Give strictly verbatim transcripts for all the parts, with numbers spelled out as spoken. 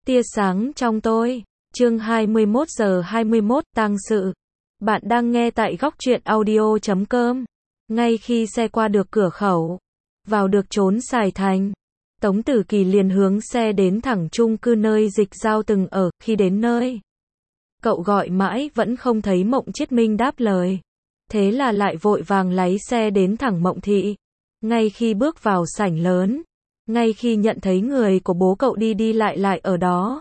Tia sáng trong tôi. Chương hai mươi mốt giờ hai mươi mốt, tang sự. Bạn đang nghe tại góc truyện audio chấm com. Ngay khi xe qua được cửa khẩu, vào được trốn Sài Thành, Tống Tử Kỳ liền hướng xe đến thẳng chung cư nơi Dịch Giao từng ở. Khi đến nơi, cậu gọi mãi vẫn không thấy Mộng Chiết Minh đáp lời. Thế là lại vội vàng lái xe đến thẳng Mộng Thị. Ngay khi bước vào sảnh lớn, ngay khi nhận thấy người của bố cậu đi đi lại lại ở đó,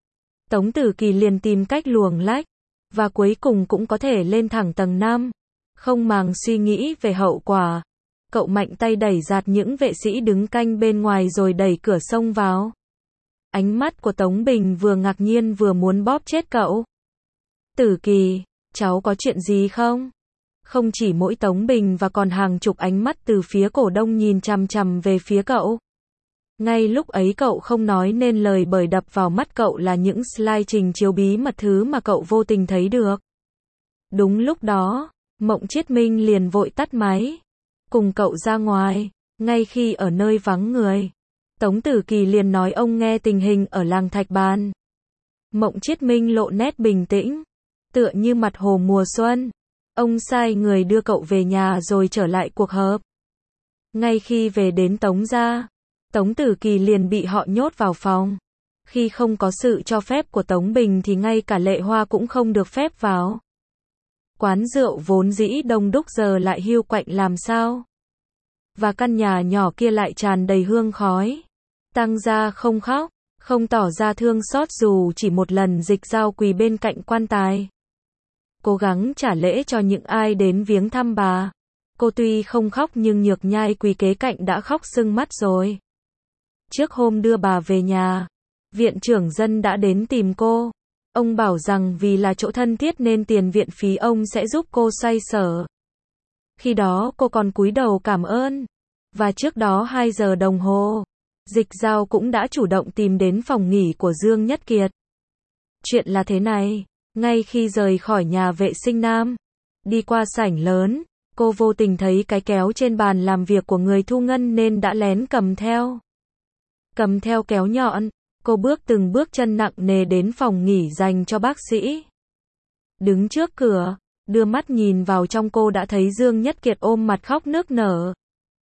Tống Tử Kỳ liền tìm cách luồng lách, và cuối cùng cũng có thể lên thẳng tầng năm. Không màng suy nghĩ về hậu quả, cậu mạnh tay đẩy giạt những vệ sĩ đứng canh bên ngoài rồi đẩy cửa xông vào. Ánh mắt của Tống Bình vừa ngạc nhiên vừa muốn bóp chết cậu. Tử Kỳ, cháu có chuyện gì không? Không chỉ mỗi Tống Bình và còn hàng chục ánh mắt từ phía cổ đông nhìn chằm chằm về phía cậu. Ngay lúc ấy cậu không nói nên lời bởi đập vào mắt cậu là những slide trình chiếu bí mật thứ mà cậu vô tình thấy được. Đúng lúc đó, Mộng Chiết Minh liền vội tắt máy, cùng cậu ra ngoài. Ngay khi ở nơi vắng người, Tống Tử Kỳ liền nói ông nghe tình hình ở làng Thạch Bàn. Mộng Chiết Minh lộ nét bình tĩnh, tựa như mặt hồ mùa xuân. Ông sai người đưa cậu về nhà rồi trở lại cuộc họp. Ngay khi về đến Tống gia, Tống Tử Kỳ liền bị họ nhốt vào phòng. Khi không có sự cho phép của Tống Bình thì ngay cả Lệ Hoa cũng không được phép vào. Quán rượu vốn dĩ đông đúc giờ lại hiu quạnh làm sao. Và căn nhà nhỏ kia lại tràn đầy hương khói. Tang gia không khóc, không tỏ ra thương xót dù chỉ một lần. Dịch Giao quỳ bên cạnh quan tài, cố gắng trả lễ cho những ai đến viếng thăm bà. Cô tuy không khóc nhưng Nhược Nhai quỳ kế cạnh đã khóc sưng mắt rồi. Trước hôm đưa bà về nhà, viện trưởng Dân đã đến tìm cô. Ông bảo rằng vì là chỗ thân thiết nên tiền viện phí ông sẽ giúp cô xoay sở. Khi đó cô còn cúi đầu cảm ơn. Và trước đó hai giờ đồng hồ, Dịch Giao cũng đã chủ động tìm đến phòng nghỉ của Dương Nhất Kiệt. Chuyện là thế này, ngay khi rời khỏi nhà vệ sinh nam, đi qua sảnh lớn, cô vô tình thấy cái kéo trên bàn làm việc của người thu ngân nên đã lén cầm theo. Cầm theo kéo nhọn, cô bước từng bước chân nặng nề đến phòng nghỉ dành cho bác sĩ. Đứng trước cửa, đưa mắt nhìn vào trong cô đã thấy Dương Nhất Kiệt ôm mặt khóc nức nở.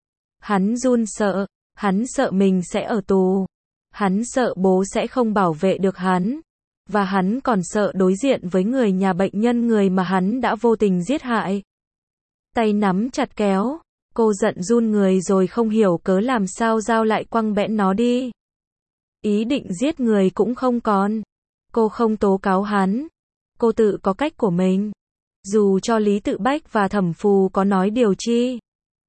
Hắn run sợ, hắn sợ mình sẽ ở tù. Hắn sợ bố sẽ không bảo vệ được hắn. Và hắn còn sợ đối diện với người nhà bệnh nhân người mà hắn đã vô tình giết hại. Tay nắm chặt kéo, cô giận run người rồi không hiểu cớ làm sao Giao lại quăng bẽn nó đi. Ý định giết người cũng không còn. Cô không tố cáo hắn. Cô tự có cách của mình. Dù cho Lý Tự Bách và Thẩm Phù có nói điều chi,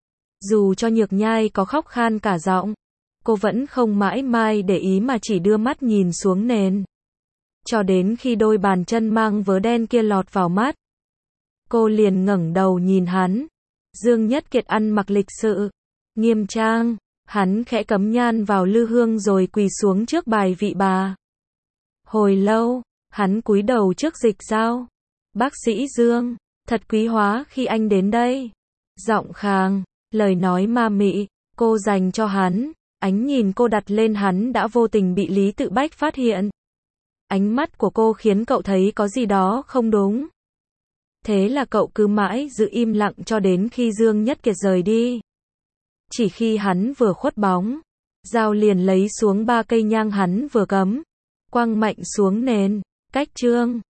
dù cho Nhược Nhai có khóc khan cả giọng, cô vẫn không mãi mai để ý mà chỉ đưa mắt nhìn xuống nền. Cho đến khi đôi bàn chân mang vớ đen kia lọt vào mắt, cô liền ngẩng đầu nhìn hắn. Dương Nhất Kiệt ăn mặc lịch sự, nghiêm trang, hắn khẽ cắm nhan vào lư hương rồi quỳ xuống trước bài vị bà. Hồi lâu, hắn cúi đầu trước Dịch Giao. Bác sĩ Dương, thật quý hóa khi anh đến đây. Giọng khàn, lời nói ma mị, cô dành cho hắn. Ánh nhìn cô đặt lên hắn đã vô tình bị Lý Tự Bách phát hiện. Ánh mắt của cô khiến cậu thấy có gì đó không đúng. Thế là cậu cứ mãi giữ im lặng cho đến khi Dương Nhất Kiệt rời đi. Chỉ khi hắn vừa khuất bóng, Giao liền lấy xuống ba cây nhang hắn vừa cắm, quăng mạnh xuống nền. Cách Trương